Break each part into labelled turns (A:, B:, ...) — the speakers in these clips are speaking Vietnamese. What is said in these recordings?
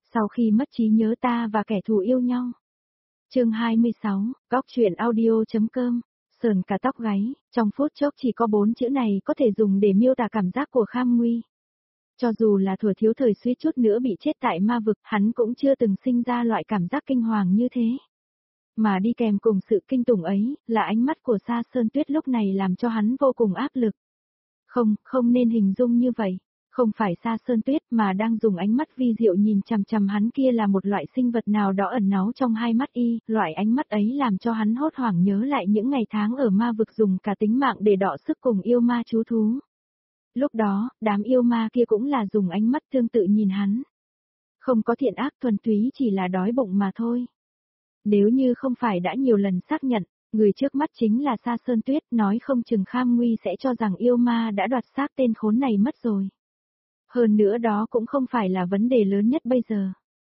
A: Sau khi mất trí nhớ ta và kẻ thù yêu nhau. Chương 26, góc truyện audio.com. Sờn cả tóc gáy, trong phút chốc chỉ có 4 chữ này có thể dùng để miêu tả cảm giác của Kham Nguy. Cho dù là thuở thiếu thời suýt chút nữa bị chết tại ma vực, hắn cũng chưa từng sinh ra loại cảm giác kinh hoàng như thế. Mà đi kèm cùng sự kinh tủng ấy, là ánh mắt của Sa Sơn Tuyết lúc này làm cho hắn vô cùng áp lực. Không nên hình dung như vậy. Không phải Sa Sơn Tuyết mà đang dùng ánh mắt vi diệu nhìn chằm chằm hắn kia là một loại sinh vật nào đó ẩn náu trong hai mắt y, loại ánh mắt ấy làm cho hắn hốt hoảng nhớ lại những ngày tháng ở ma vực dùng cả tính mạng để đọ sức cùng yêu ma chú thú. Lúc đó, đám yêu ma kia cũng là dùng ánh mắt tương tự nhìn hắn. Không có thiện ác, thuần túy chỉ là đói bụng mà thôi. Nếu như không phải đã nhiều lần xác nhận, người trước mắt chính là Sa Sơn Tuyết, nói không chừng Kham Nguy sẽ cho rằng yêu ma đã đoạt xác tên khốn này mất rồi. Hơn nữa đó cũng không phải là vấn đề lớn nhất bây giờ.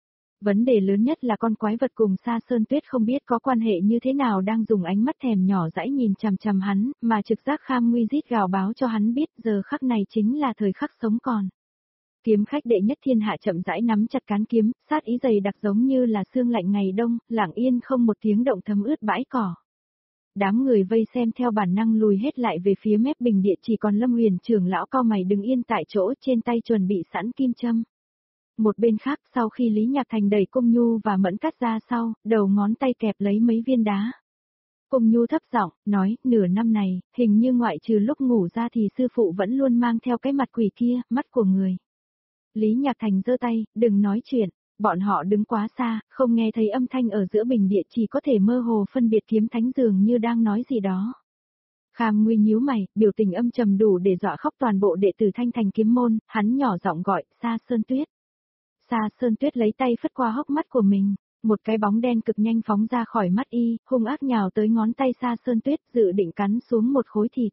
A: Vấn đề lớn nhất là con quái vật cùng Sa Sơn Tuyết không biết có quan hệ như thế nào đang dùng ánh mắt thèm nhỏ dãi nhìn chằm chằm hắn, mà trực giác Kham Nguy rít gào báo cho hắn biết giờ khắc này chính là thời khắc sống còn. Kiếm khách đệ nhất thiên hạ chậm rãi nắm chặt cán kiếm, sát ý dày đặc giống như là sương lạnh ngày đông, lặng yên không một tiếng động thấm ướt bãi cỏ. Đám người vây xem theo bản năng lùi hết lại về phía mép bình địa, chỉ còn Lâm Huyền trưởng lão cao mày đứng yên tại chỗ, trên tay chuẩn bị sẵn kim châm. Một bên khác, sau khi Lý Nhạc Thành đẩy Cung Nhu và Mẫn Cát ra sau, đầu ngón tay kẹp lấy mấy viên đá. Cung Nhu thấp giọng nói, nửa năm này, hình như ngoại trừ lúc ngủ ra thì sư phụ vẫn luôn mang theo cái mặt quỷ kia, mắt của người. Lý Nhạc Thành giơ tay, đừng nói chuyện. Bọn họ đứng quá xa, không nghe thấy âm thanh ở giữa bình địa, chỉ có thể mơ hồ phân biệt kiếm thánh dường như đang nói gì đó. Kham Nguy nhíu mày, biểu tình âm trầm đủ để dọa khóc toàn bộ đệ tử Thanh Thành kiếm môn, hắn nhỏ giọng gọi, Sa Sơn Tuyết. Sa Sơn Tuyết lấy tay phất qua hốc mắt của mình, một cái bóng đen cực nhanh phóng ra khỏi mắt y, hung ác nhào tới ngón tay Sa Sơn Tuyết, dự định cắn xuống một khối thịt.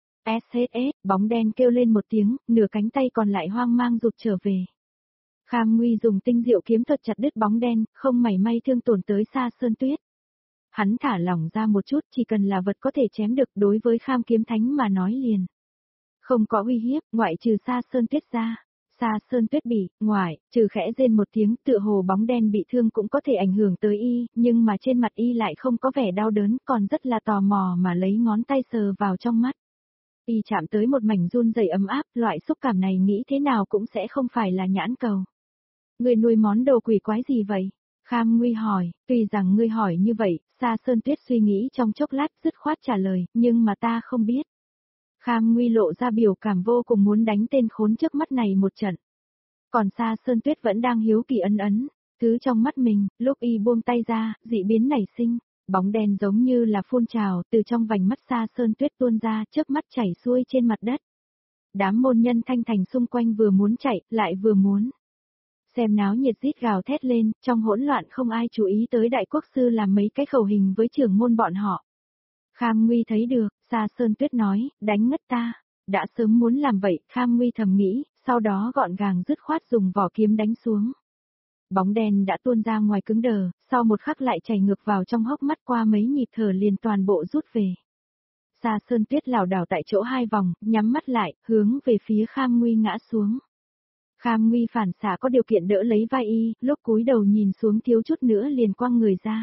A: SSS, bóng đen kêu lên một tiếng, nửa cánh tay còn lại hoang mang rụt trở về. Kham Nguy dùng tinh diệu kiếm thuật chặt đứt bóng đen, không mảy may thương tổn tới Sa Sơn Tuyết. Hắn thả lỏng ra một chút, chỉ cần là vật có thể chém được, đối với Kham kiếm thánh mà nói liền. Không có uy hiếp, ngoại trừ Sa Sơn Tuyết ra. Sa Sơn Tuyết bị, ngoại, trừ khẽ rên một tiếng, tựa hồ bóng đen bị thương cũng có thể ảnh hưởng tới y, nhưng mà trên mặt y lại không có vẻ đau đớn, còn rất là tò mò mà lấy ngón tay sờ vào trong mắt. Y chạm tới một mảnh run rẩy ấm áp, loại xúc cảm này nghĩ thế nào cũng sẽ không phải là nhãn cầu. Ngươi nuôi món đồ quỷ quái gì vậy? Kham Nguy hỏi, tuy rằng ngươi hỏi như vậy, Sa Sơn Tuyết suy nghĩ trong chốc lát dứt khoát trả lời, nhưng mà ta không biết. Kham Nguy lộ ra biểu cảm vô cùng muốn đánh tên khốn trước mắt này một trận. Còn Sa Sơn Tuyết vẫn đang hiếu kỳ ấn, thứ trong mắt mình, lúc y buông tay ra, dị biến nảy sinh. Bóng đen giống như là phun trào, từ trong vành mắt Sa Sơn Tuyết tuôn ra, chớp mắt chảy xuôi trên mặt đất. Đám môn nhân Thanh Thành xung quanh vừa muốn chạy, lại vừa muốn xem náo nhiệt rít gào thét lên, trong hỗn loạn không ai chú ý tới đại quốc sư làm mấy cái khẩu hình với trưởng môn bọn họ. Kham Nguy thấy được, Sa Sơn Tuyết nói, đánh ngất ta. Đã sớm muốn làm vậy, Kham Nguy thầm nghĩ, sau đó gọn gàng dứt khoát dùng vỏ kiếm đánh xuống. Bóng đen đã tuôn ra ngoài cứng đờ, sau một khắc lại chảy ngược vào trong hốc mắt, qua mấy nhịp thở liền toàn bộ rút về. Sa Sơn Tuyết lảo đảo tại chỗ 2 vòng, nhắm mắt lại, hướng về phía Kham Nguy ngã xuống. Kham Nguy phản xạ có điều kiện đỡ lấy vai y, lúc cúi đầu nhìn xuống thiếu chút nữa liền quăng người ra.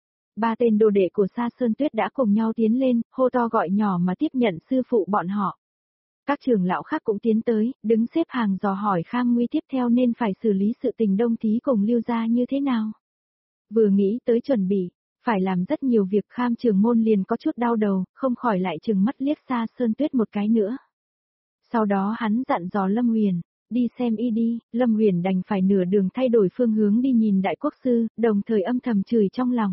A: 3 tên đồ đệ của Sa Sơn Tuyết đã cùng nhau tiến lên, hô to gọi nhỏ mà tiếp nhận sư phụ bọn họ. Các trưởng lão khác cũng tiến tới, đứng xếp hàng dò hỏi Kham Nguy tiếp theo nên phải xử lý sự tình Đông Thí cùng Lưu gia như thế nào. Vừa nghĩ tới chuẩn bị, phải làm rất nhiều việc, Kham trưởng môn liền có chút đau đầu, không khỏi lại trừng mắt liếc Sa Sơn Tuyết một cái nữa. Sau đó hắn dặn dò Lâm Huyền, đi xem y đi. Lâm Huyền đành phải nửa đường thay đổi phương hướng đi nhìn đại quốc sư, đồng thời âm thầm chửi trong lòng.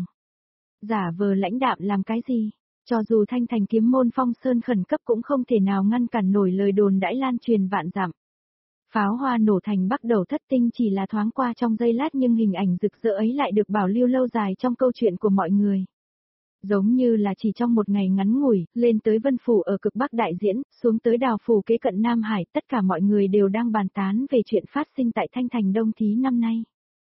A: Giả vờ lãnh đạm làm cái gì? Cho dù Thanh Thành kiếm môn phong sơn khẩn cấp cũng không thể nào ngăn cản nổi lời đồn đãi lan truyền vạn dặm. Pháo hoa nổ thành bắt đầu thất tinh chỉ là thoáng qua trong giây lát, nhưng hình ảnh rực rỡ ấy lại được bảo lưu lâu dài trong câu chuyện của mọi người. Giống như là chỉ trong một ngày ngắn ngủi, lên tới Vân Phủ ở cực Bắc đại diễn, xuống tới Đào Phủ kế cận Nam Hải, tất cả mọi người đều đang bàn tán về chuyện phát sinh tại Thanh Thành Đông Thí năm nay.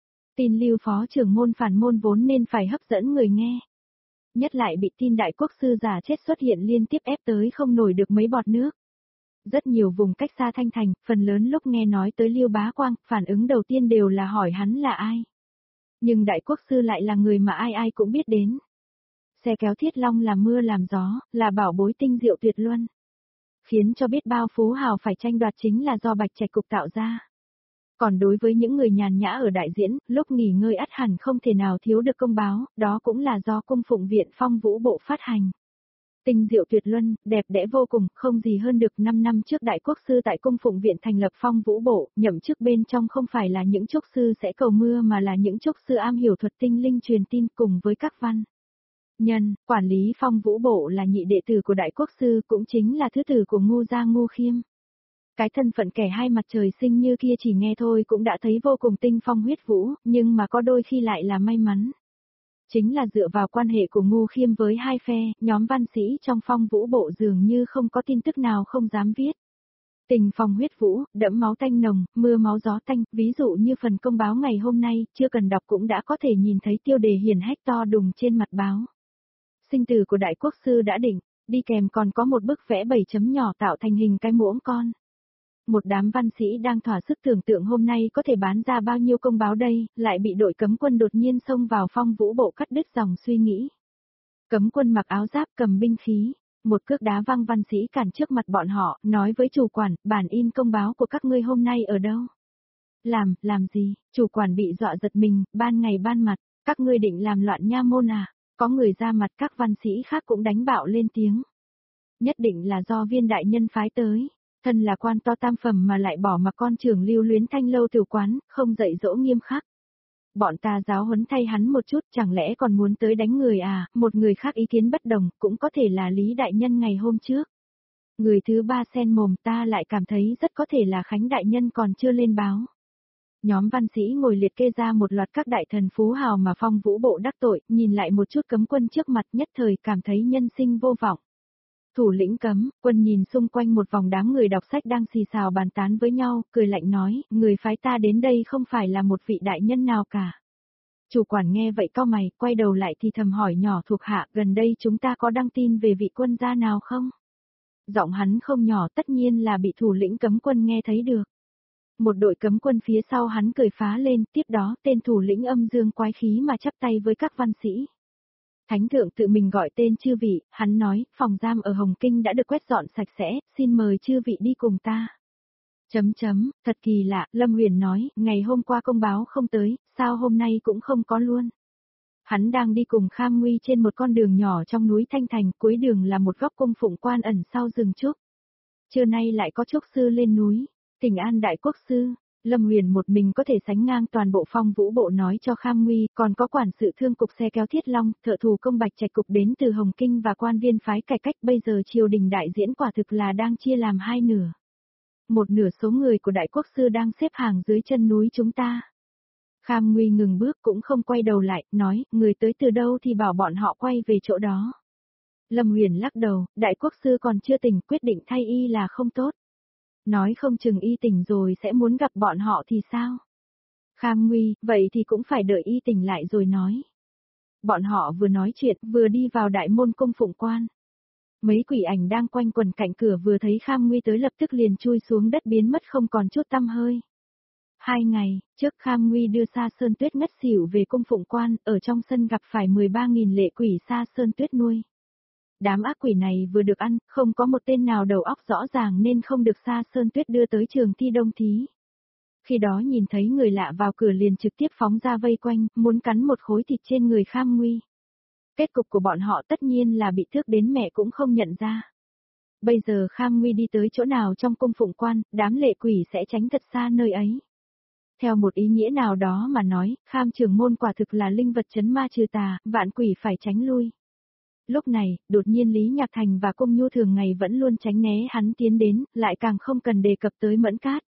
A: Tin Lưu phó trưởng môn phản môn vốn nên phải hấp dẫn người nghe. Nhất lại bị tin đại quốc sư giả chết xuất hiện liên tiếp ép tới không nổi được mấy bọt nước. Rất nhiều vùng cách xa Thanh Thành, phần lớn lúc nghe nói tới Liêu Bá Quang, phản ứng đầu tiên đều là hỏi hắn là ai. Nhưng đại quốc sư lại là người mà ai ai cũng biết đến. Xe kéo Thiết Long làm mưa làm gió, là bảo bối tinh diệu tuyệt luân. Khiến cho biết bao phú hào phải tranh đoạt chính là do Bạch Trạch Cục tạo ra. Còn đối với những người nhàn nhã ở đại diễn, lúc nghỉ ngơi ắt hẳn không thể nào thiếu được công báo, đó cũng là do cung phụng viện Phong Vũ Bộ phát hành. Tinh diệu tuyệt luân, đẹp đẽ vô cùng, không gì hơn được. 5 năm trước đại quốc sư tại cung phụng viện thành lập Phong Vũ Bộ, nhậm chức bên trong không phải là những trúc sư sẽ cầu mưa mà là những trúc sư am hiểu thuật tinh linh truyền tin cùng với các văn nhân. Quản lý Phong Vũ Bộ là nhị đệ tử của đại quốc sư, cũng chính là thứ tử của Ngu Gia Ngu Khiêm. Cái thân phận kẻ hai mặt trời sinh như kia chỉ nghe thôi cũng đã thấy vô cùng tinh phong huyết vũ, nhưng mà có đôi khi lại là may mắn. Chính là dựa vào quan hệ của Ngu Khiêm với hai phe, nhóm văn sĩ trong Phong Vũ Bộ dường như không có tin tức nào không dám viết. Tình phong huyết vũ, đẫm máu tanh nồng, mưa máu gió tanh, ví dụ như phần công báo ngày hôm nay, chưa cần đọc cũng đã có thể nhìn thấy tiêu đề hiển hách to đùng trên mặt báo. Sinh tử của đại quốc sư đã định, đi kèm còn có một bức vẽ 7 chấm nhỏ tạo thành hình cái muỗng con. Một đám văn sĩ đang thỏa sức tưởng tượng hôm nay có thể bán ra bao nhiêu công báo đây, lại bị đội cấm quân đột nhiên xông vào Phong Vũ Bộ cắt đứt dòng suy nghĩ. Cấm quân mặc áo giáp cầm binh khí, một cước đá văng văn sĩ cản trước mặt bọn họ, nói với chủ quản, bản in công báo của các ngươi hôm nay ở đâu? Làm gì? Chủ quản bị dọa giật mình, ban ngày ban mặt, các ngươi định làm loạn nha môn à? Có người ra mặt, các văn sĩ khác cũng đánh bạo lên tiếng. Nhất định là do Viên đại nhân phái tới. Thân là quan to tam phẩm mà lại bỏ mặc con trưởng lưu luyến Thanh Lâu tiểu quán, không dạy dỗ nghiêm khắc. Bọn ta giáo huấn thay hắn một chút, chẳng lẽ còn muốn tới đánh người à? Một người khác ý kiến bất đồng, cũng có thể là Lý đại nhân ngày hôm trước. Người thứ ba xen mồm, ta lại cảm thấy rất có thể là Khánh đại nhân còn chưa lên báo. Nhóm văn sĩ ngồi liệt kê ra một loạt các đại thần phú hào mà Phong Vũ Bộ đắc tội, nhìn lại một chút cấm quân trước mặt, nhất thời cảm thấy nhân sinh vô vọng. Thủ lĩnh cấm, quân nhìn xung quanh một vòng đám người đọc sách đang xì xào bàn tán với nhau, cười lạnh nói, người phái ta đến đây không phải là một vị đại nhân nào cả. Chủ quản nghe vậy cau mày, quay đầu lại thì thầm hỏi nhỏ thuộc hạ, gần đây chúng ta có đăng tin về vị quân gia nào không? Giọng hắn không nhỏ, tất nhiên là bị thủ lĩnh cấm quân nghe thấy được. Một đội cấm quân phía sau hắn cười phá lên, tiếp đó tên thủ lĩnh âm dương quái khí mà chắp tay với các văn sĩ. Thánh thượng tự mình gọi tên chư vị, hắn nói, phòng giam ở Hồng Kinh đã được quét dọn sạch sẽ, xin mời chư vị đi cùng ta. Thật kỳ lạ, Lâm Huyền nói, ngày hôm qua công báo không tới, sao hôm nay cũng không có luôn. Hắn đang đi cùng Kham Nguy trên một con đường nhỏ trong núi Thanh Thành, cuối đường là một góc cung phụng quan ẩn sau rừng trúc. Trưa nay lại có trúc sư lên núi, Thỉnh an đại quốc sư. Lâm Huyền một mình có thể sánh ngang toàn bộ Phong Vũ Bộ nói cho Kham Nguy, còn có quản sự thương cục xe kéo Thiết Long, thợ thủ công Bạch Trạch cục đến từ Hồng Kinh và quan viên phái cải cách. Bây giờ triều đình đại diễn quả thực là đang chia làm hai nửa. Một nửa số người của đại quốc sư đang xếp hàng dưới chân núi chúng ta. Kham Nguy ngừng bước cũng không quay đầu lại, nói, người tới từ đâu thì bảo bọn họ quay về chỗ đó. Lâm Huyền lắc đầu, đại quốc sư còn chưa tỉnh, quyết định thay y là không tốt. Nói không chừng y tỉnh rồi sẽ muốn gặp bọn họ thì sao? Kham Nguy, vậy thì cũng phải đợi y tỉnh lại rồi nói. Bọn họ vừa nói chuyện, vừa đi vào đại môn cung phụng quan. Mấy quỷ ảnh đang quanh quần cạnh cửa vừa thấy Kham Nguy tới lập tức liền chui xuống đất biến mất không còn chút tăm hơi. 2 ngày, trước Kham Nguy đưa Sa Sơn Tuyết ngất xỉu về cung phụng quan, ở trong sân gặp phải 13.000 lệ quỷ Sa Sơn Tuyết nuôi. Đám ác quỷ này vừa được ăn, không có một tên nào đầu óc rõ ràng nên không được Sa Sơn Tuyết đưa tới trường thi đông thí. Khi đó nhìn thấy người lạ vào cửa liền trực tiếp phóng ra vây quanh, muốn cắn một khối thịt trên người Kham Nguy. Kết cục của bọn họ tất nhiên là bị thước đến mẹ cũng không nhận ra. Bây giờ Kham Nguy đi tới chỗ nào trong cung phụng quan, đám lệ quỷ sẽ tránh thật xa nơi ấy. Theo một ý nghĩa nào đó mà nói, Kham Trường Môn quả thực là linh vật trấn ma trừ tà, vạn quỷ phải tránh lui. Lúc này, đột nhiên Lý Nhạc Thành và Cung Nhu thường ngày vẫn luôn tránh né hắn tiến đến, lại càng không cần đề cập tới Mẫn Cát.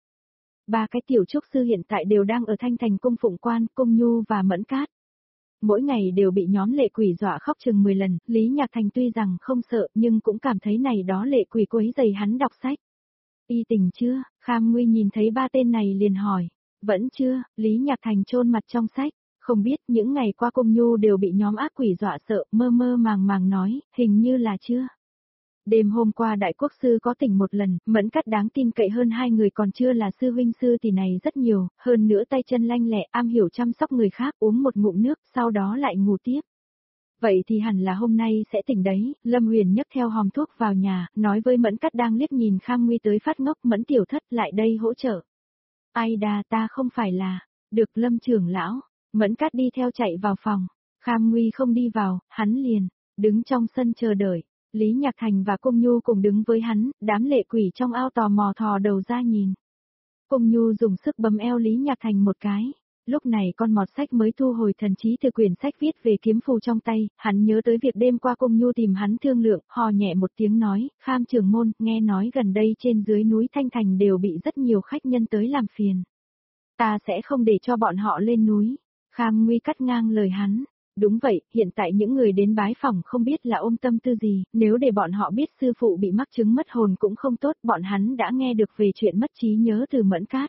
A: 3 cái tiểu trúc sư hiện tại đều đang ở Thanh Thành cung phụng quan, Cung Nhu và Mẫn Cát. Mỗi ngày đều bị nhóm lệ quỷ dọa khóc chừng 10 lần, Lý Nhạc Thành tuy rằng không sợ nhưng cũng cảm thấy này đó lệ quỷ quấy rầy hắn đọc sách. Y tỉnh chưa? Kham Nguy nhìn thấy 3 tên này liền hỏi. Vẫn chưa, Lý Nhạc Thành chôn mặt trong sách. Không biết những ngày qua Cung Nhu đều bị nhóm ác quỷ dọa sợ, mơ mơ màng màng nói, hình như là chưa. Đêm hôm qua đại quốc sư có tỉnh một lần, Mẫn Cát đáng tin cậy hơn hai người còn chưa là sư huynh sư tỷ này rất nhiều, hơn nữa tay chân lanh lẹ, am hiểu chăm sóc người khác, uống một ngụm nước, sau đó lại ngủ tiếp. Vậy thì hẳn là hôm nay sẽ tỉnh đấy, Lâm Huyền nhấc theo hòm thuốc vào nhà, nói với Mẫn Cát đang liếc nhìn Kham Nguy tới phát ngốc, Mẫn tiểu thất lại đây hỗ trợ. Ai đà, ta không phải là, được Lâm trưởng lão, Mẫn Cát đi theo chạy vào phòng, Kham Nguy không đi vào, hắn liền, đứng trong sân chờ đợi. Lý Nhạc Thành và Cung Nhu cùng đứng với hắn, đám lệ quỷ trong ao tò mò thò đầu ra nhìn. Cung Nhu dùng sức bấm eo Lý Nhạc Thành một cái. Lúc này con mọt sách mới thu hồi thần trí từ quyển sách viết về kiếm phù trong tay, hắn nhớ tới việc đêm qua Cung Nhu tìm hắn thương lượng, hò nhẹ một tiếng nói, Kham trưởng môn, nghe nói gần đây trên dưới núi Thanh Thành đều bị rất nhiều khách nhân tới làm phiền. Ta sẽ không để cho bọn họ lên núi. Kham Nguy cắt ngang lời hắn. Đúng vậy, hiện tại những người đến bái phỏng không biết là ôm tâm tư gì, nếu để bọn họ biết sư phụ bị mắc chứng mất hồn cũng không tốt, bọn hắn đã nghe được về chuyện mất trí nhớ từ Mẫn Cát.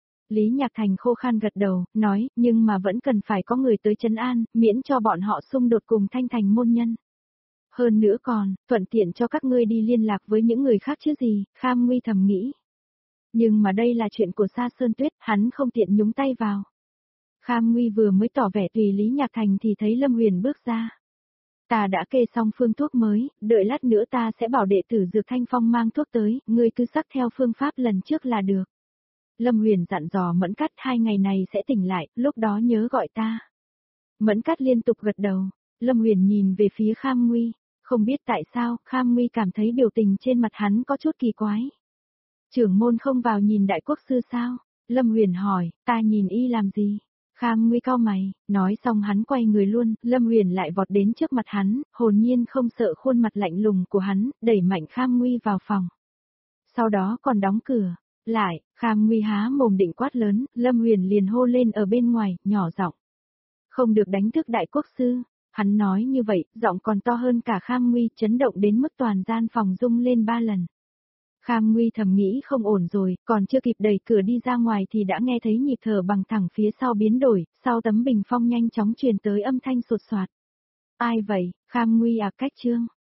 A: Lý Nhạc Thành khô khan gật đầu, nói, nhưng mà vẫn cần phải có người tới trấn an, miễn cho bọn họ xung đột cùng Thanh Thành môn nhân. Hơn nữa còn, thuận tiện cho các ngươi đi liên lạc với những người khác chứ gì, Kham Nguy thầm nghĩ. Nhưng mà đây là chuyện của Sa Sơn Tuyết, hắn không tiện nhúng tay vào. Kham Nguy vừa mới tỏ vẻ tùy Lý Nhạc Thành thì thấy Lâm Huyền bước ra. Ta đã kê xong phương thuốc mới, đợi lát nữa ta sẽ bảo đệ tử Dược Thanh Phong mang thuốc tới, ngươi cứ sắc theo phương pháp lần trước là được. Lâm Huyền dặn dò Mẫn Cát 2 ngày này sẽ tỉnh lại, lúc đó nhớ gọi ta. Mẫn Cát liên tục gật đầu, Lâm Huyền nhìn về phía Kham Nguy, không biết tại sao, Kham Nguy cảm thấy biểu tình trên mặt hắn có chút kỳ quái. Trưởng môn không vào nhìn đại quốc sư sao? Lâm Huyền hỏi, ta nhìn y làm gì? Kham Nguy cau mày, nói xong hắn quay người luôn, Lâm Huyền lại vọt đến trước mặt hắn, hồn nhiên không sợ khuôn mặt lạnh lùng của hắn, đẩy mạnh Kham Nguy vào phòng. Sau đó còn đóng cửa, lại, Kham Nguy há mồm định quát lớn, Lâm Huyền liền hô lên ở bên ngoài, nhỏ giọng. Không được đánh thức đại quốc sư, hắn nói như vậy, giọng còn to hơn cả Kham Nguy, chấn động đến mức toàn gian phòng rung lên 3 lần. Kham Nguy thầm nghĩ không ổn rồi, còn chưa kịp đẩy cửa đi ra ngoài thì đã nghe thấy nhịp thở bằng thẳng phía sau biến đổi, sau tấm bình phong nhanh chóng truyền tới âm thanh sột soạt. Ai vậy, Kham Nguy à, cách chương.